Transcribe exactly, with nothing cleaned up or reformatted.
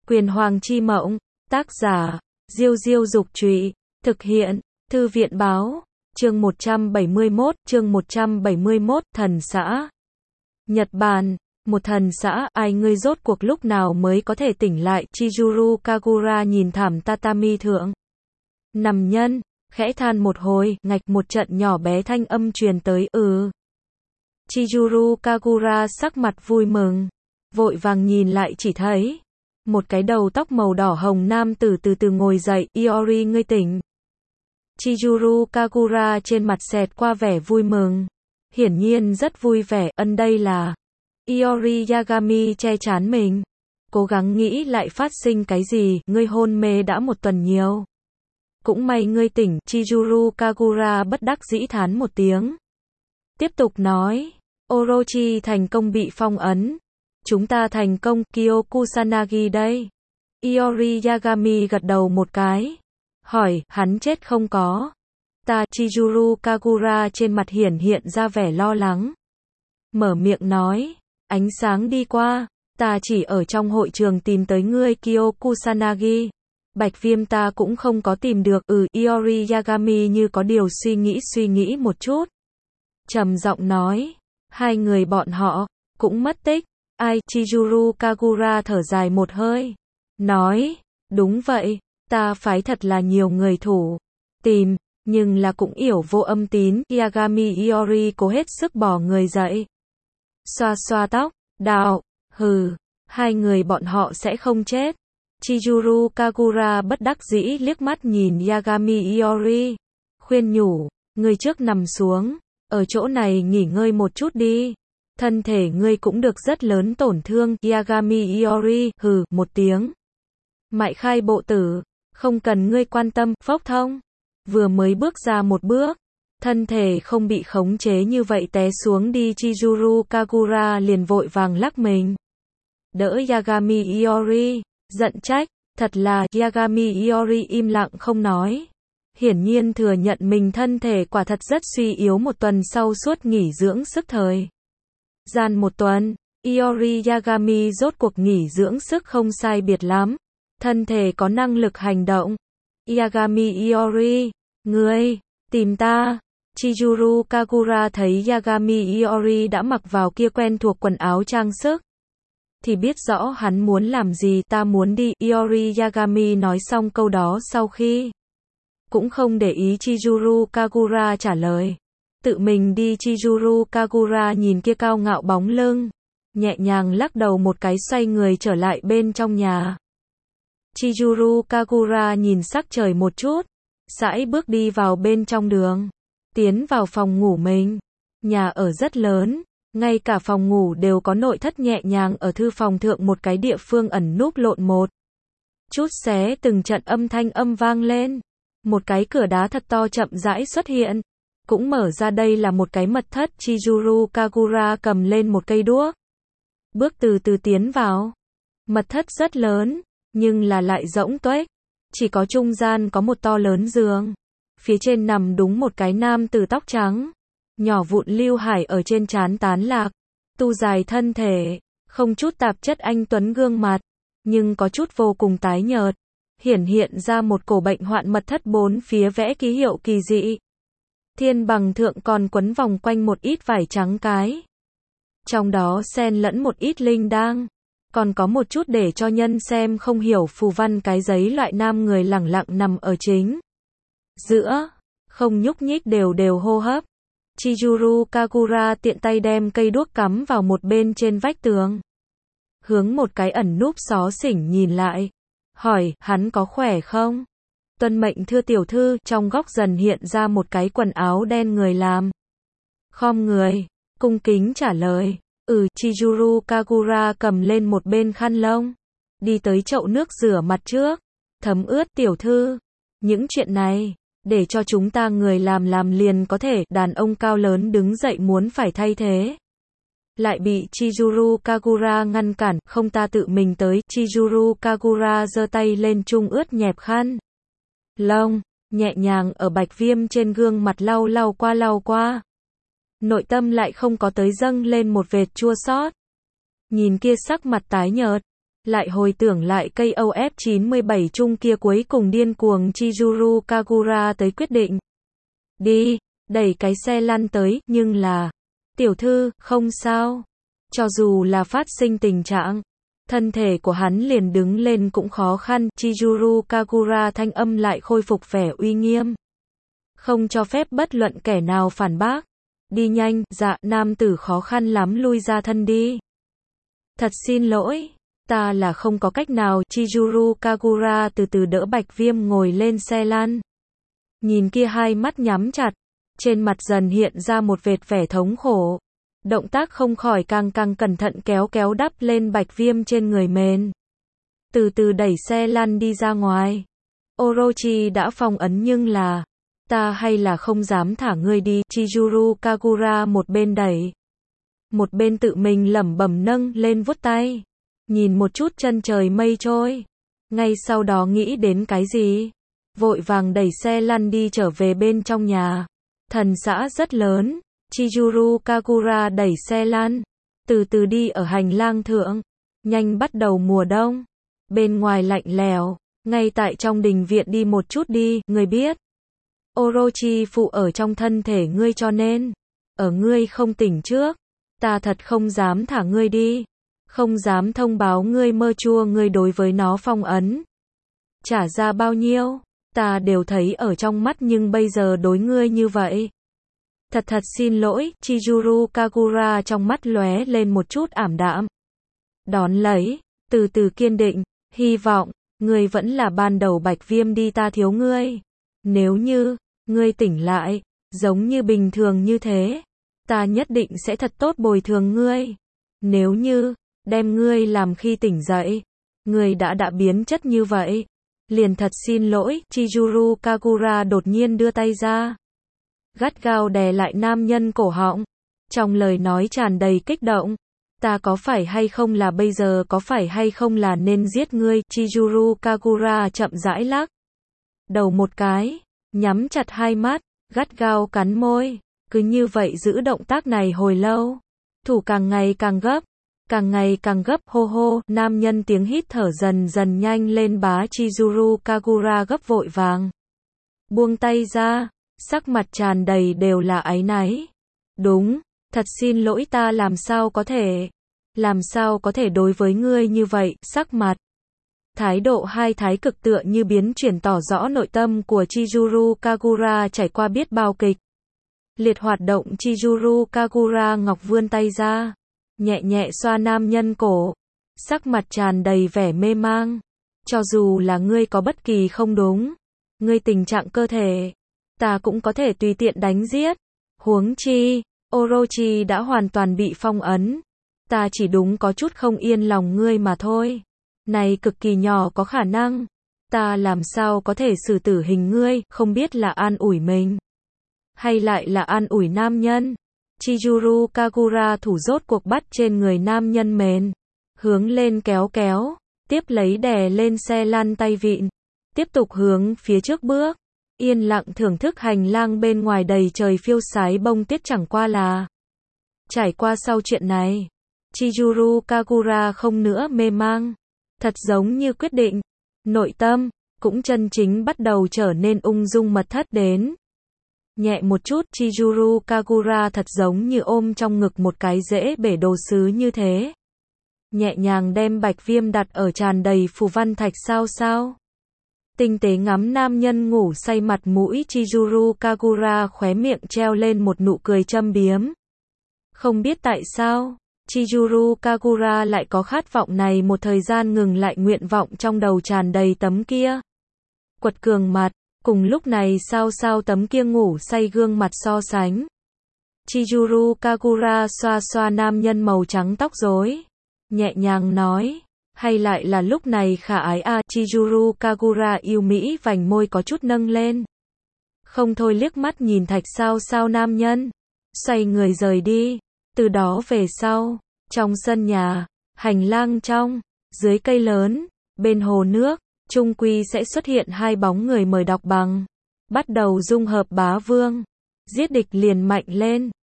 Quyền Hoàng Chi Mộng, tác giả, Diêu Diêu Dục Trụy, thực hiện, Thư viện Báo, chương một trăm bảy mươi mốt, chương một trăm bảy mươi mốt, thần xã. Nhật Bản, một thần xã, ai ngươi rốt cuộc lúc nào mới có thể tỉnh lại, Chizuru Kagura nhìn thảm tatami thượng. Nằm nhân, khẽ than một hồi, ngạch một trận nhỏ bé thanh âm truyền tới, ừ. Chizuru Kagura sắc mặt vui mừng, vội vàng nhìn lại chỉ thấy một cái đầu tóc màu đỏ hồng nam tử từ từ ngồi dậy, Iori ngươi tỉnh. Chizuru Kagura trên mặt xẹt qua vẻ vui mừng, hiển nhiên rất vui vẻ, ân đây là. Iori Yagami che chán mình, cố gắng nghĩ lại phát sinh cái gì, ngươi hôn mê đã một tuần nhiều. Cũng may ngươi tỉnh, Chizuru Kagura bất đắc dĩ thán một tiếng. Tiếp tục nói, Orochi thành công bị phong ấn. Chúng ta thành công, Kyo Kusanagi đây. Iori Yagami gật đầu một cái. Hỏi, hắn chết không có? Ta, Chizuru Kagura trên mặt hiển hiện ra vẻ lo lắng. Mở miệng nói, ánh sáng đi qua, ta chỉ ở trong hội trường tìm tới ngươi Kyo Kusanagi. Bạch Viêm ta cũng không có tìm được, ừ, Iori Yagami như có điều suy nghĩ suy nghĩ một chút. Trầm giọng nói, hai người bọn họ, cũng mất tích. Ai, Chizuru Kagura thở dài một hơi. Nói, đúng vậy, ta phái thật là nhiều người thủ. Tìm, nhưng là cũng yểu vô âm tín. Yagami Iori cố hết sức bỏ người dậy. Xoa xoa tóc, đạo, hừ, hai người bọn họ sẽ không chết. Chizuru Kagura bất đắc dĩ liếc mắt nhìn Yagami Iori. Khuyên nhủ, ngươi trước nằm xuống, ở chỗ này nghỉ ngơi một chút đi. Thân thể ngươi cũng được rất lớn tổn thương, Yagami Iori, hừ, một tiếng. Mại khai bộ tử, không cần ngươi quan tâm, phốc thông. Vừa mới bước ra một bước, thân thể không bị khống chế như vậy té xuống đi, Chizuru Kagura liền vội vàng lắc mình. Đỡ Yagami Iori, giận trách, thật là, Yagami Iori im lặng không nói. Hiển nhiên thừa nhận mình thân thể quả thật rất suy yếu một tuần sau suốt nghỉ dưỡng sức thời. Gian một tuần, Iori Yagami rốt cuộc nghỉ dưỡng sức không sai biệt lắm. Thân thể có năng lực hành động. Yagami Iori, ngươi, tìm ta. Chizuru Kagura thấy Yagami Iori đã mặc vào kia quen thuộc quần áo trang sức. Thì biết rõ hắn muốn làm gì, ta muốn đi. Iori Yagami nói xong câu đó sau khi. Cũng không để ý Chizuru Kagura trả lời. Tự mình đi. Chizuru Kagura nhìn kia cao ngạo bóng lưng, nhẹ nhàng lắc đầu một cái xoay người trở lại bên trong nhà. Chizuru Kagura nhìn sắc trời một chút, sải bước đi vào bên trong đường, tiến vào phòng ngủ mình. Nhà ở rất lớn, ngay cả phòng ngủ đều có nội thất nhẹ nhàng, ở thư phòng thượng một cái địa phương ẩn núp lộn một chút xé từng trận âm thanh âm vang lên. Một cái cửa đá thật to chậm rãi xuất hiện. Cũng mở ra, đây là một cái mật thất. Chizuru Kagura cầm lên một cây đuốc, bước từ từ tiến vào. Mật thất rất lớn, nhưng là lại rỗng tuếch. Chỉ có trung gian có một to lớn giường. Phía trên nằm đúng một cái nam tử tóc trắng. Nhỏ vụn lưu hải ở trên trán tán lạc. Tu dài thân thể, không chút tạp chất anh tuấn gương mặt, nhưng có chút vô cùng tái nhợt. Hiển hiện ra một cổ bệnh hoạn. Mật thất bốn phía vẽ ký hiệu kỳ dị. Thiên bằng thượng còn quấn vòng quanh một ít vải trắng cái. Trong đó xen lẫn một ít linh đăng. Còn có một chút để cho nhân xem không hiểu phù văn cái giấy loại. Nam người lẳng lặng nằm ở chính giữa, không nhúc nhích, đều đều hô hấp. Chizuru Kagura tiện tay đem cây đuốc cắm vào một bên trên vách tường. Hướng một cái ẩn núp xó xỉnh nhìn lại. Hỏi, hắn có khỏe không? Tuân mệnh thưa tiểu thư. Trong góc dần hiện ra một cái quần áo đen người làm. Khom người, cung kính trả lời. Ừ. Chizuru Kagura cầm lên một bên khăn lông, đi tới chậu nước rửa mặt trước. Thấm ướt. Tiểu thư, những chuyện này, để cho chúng ta người làm làm liền có thể. Đàn ông cao lớn đứng dậy muốn phải thay thế, lại bị Chizuru Kagura ngăn cản. Không, ta tự mình tới. Chizuru Kagura giơ tay lên chung ướt nhẹp khăn lông, nhẹ nhàng ở Bạch Viêm trên gương mặt lau lau qua lau qua. Nội tâm lại không có tới dâng lên một vệt chua xót. Nhìn kia sắc mặt tái nhợt, lại hồi tưởng lại cây ô ép chín mươi bảy chung kia cuối cùng điên cuồng Chizuru Kagura tới quyết định. Đi, đẩy cái xe lăn tới, nhưng là, tiểu thư, không sao. Cho dù là phát sinh tình trạng, thân thể của hắn liền đứng lên cũng khó khăn, Chizuru Kagura thanh âm lại khôi phục vẻ uy nghiêm. Không cho phép bất luận kẻ nào phản bác. Đi nhanh, dạ, nam tử khó khăn lắm lui ra thân đi. Thật xin lỗi, ta là không có cách nào, Chizuru Kagura từ từ đỡ Bạch Viêm ngồi lên xe lăn. Nhìn kia hai mắt nhắm chặt, trên mặt dần hiện ra một vệt vẻ thống khổ. Động tác không khỏi càng càng cẩn thận kéo kéo đắp lên Bạch Viêm trên người mền. Từ từ đẩy xe lăn đi ra ngoài. Orochi đã phong ấn nhưng là, ta hay là không dám thả ngươi đi, Chizuru Kagura một bên đẩy, một bên tự mình lẩm bẩm nâng lên vuốt tay, nhìn một chút chân trời mây trôi, ngay sau đó nghĩ đến cái gì, vội vàng đẩy xe lăn đi trở về bên trong nhà. Thần xã rất lớn, Chizuru Kagura đẩy xe lăn, từ từ đi ở hành lang thượng, nhanh bắt đầu mùa đông, bên ngoài lạnh lẽo, ngay tại trong đình viện đi một chút đi, người biết. Orochi phụ ở trong thân thể ngươi cho nên, ở ngươi không tỉnh trước, ta thật không dám thả ngươi đi, không dám thông báo ngươi mơ chua ngươi đối với nó phong ấn. Trả ra bao nhiêu, ta đều thấy ở trong mắt nhưng bây giờ đối ngươi như vậy. Thật thật xin lỗi, Chizuru Kagura trong mắt lóe lên một chút ảm đạm. Đón lấy, từ từ kiên định, hy vọng, ngươi vẫn là ban đầu Bạch Viêm đi ta thiếu ngươi. Nếu như, ngươi tỉnh lại, giống như bình thường như thế, ta nhất định sẽ thật tốt bồi thường ngươi. Nếu như, đem ngươi làm khi tỉnh dậy, ngươi đã đã biến chất như vậy, liền thật xin lỗi, Chizuru Kagura đột nhiên đưa tay ra, gắt gao đè lại nam nhân cổ họng, trong lời nói tràn đầy kích động. Ta có phải hay không là bây giờ có phải hay không là nên giết ngươi, Chizuru Kagura chậm rãi lắc đầu một cái, nhắm chặt hai mắt, gắt gao cắn môi, cứ như vậy giữ động tác này hồi lâu, thủ càng ngày càng gấp, càng ngày càng gấp, hô hô, nam nhân tiếng hít thở dần dần nhanh lên, bá Chizuru Kagura gấp vội vàng buông tay ra, sắc mặt tràn đầy đều là áy náy. Đúng, thật xin lỗi, ta làm sao có thể, làm sao có thể đối với ngươi như vậy, sắc mặt, thái độ hai thái cực tựa như biến chuyển tỏ rõ nội tâm của Chizuru Kagura trải qua biết bao kịch liệt hoạt động. Chizuru Kagura ngọc vươn tay ra, nhẹ nhẹ xoa nam nhân cổ, sắc mặt tràn đầy vẻ mê mang. Cho dù là ngươi có bất kỳ không đúng, ngươi tình trạng cơ thể, ta cũng có thể tùy tiện đánh giết. Huống chi, Orochi đã hoàn toàn bị phong ấn, ta chỉ đúng có chút không yên lòng ngươi mà thôi. Này cực kỳ nhỏ có khả năng, ta làm sao có thể xử tử hình ngươi, không biết là an ủi mình, hay lại là an ủi nam nhân. Chizuru Kagura thủ rốt cuộc bắt trên người nam nhân mền, hướng lên kéo kéo, tiếp lấy đè lên xe lăn tay vịn, tiếp tục hướng phía trước bước, yên lặng thưởng thức hành lang bên ngoài đầy trời phiêu sái bông tuyết. Chẳng qua là, trải qua sau chuyện này, Chizuru Kagura không nữa mê mang, thật giống như quyết định, nội tâm, cũng chân chính bắt đầu trở nên ung dung mật thất đến. Nhẹ một chút, Chizuru Kagura thật giống như ôm trong ngực một cái dễ bể đồ sứ như thế. Nhẹ nhàng đem Bạch Viêm đặt ở tràn đầy phù văn thạch sao sao. Tinh tế ngắm nam nhân ngủ say mặt mũi, Chizuru Kagura khóe miệng treo lên một nụ cười châm biếm. Không biết tại sao, Chizuru Kagura lại có khát vọng này, một thời gian ngừng lại nguyện vọng trong đầu tràn đầy tấm kia quật cường mặt, cùng lúc này sao sao tấm kia ngủ say gương mặt so sánh. Chizuru Kagura xoa xoa nam nhân màu trắng tóc rối, nhẹ nhàng nói, hay lại là lúc này khả ái a. Chizuru Kagura yêu mỹ vành môi có chút nâng lên, không thôi liếc mắt nhìn thạch sao sao nam nhân, xoay người rời đi. Từ đó về sau, trong sân nhà, hành lang trong, dưới cây lớn, bên hồ nước, chung quy sẽ xuất hiện hai bóng người. Mời đọc bằng, bắt đầu dung hợp bá vương, giết địch liền mạnh lên.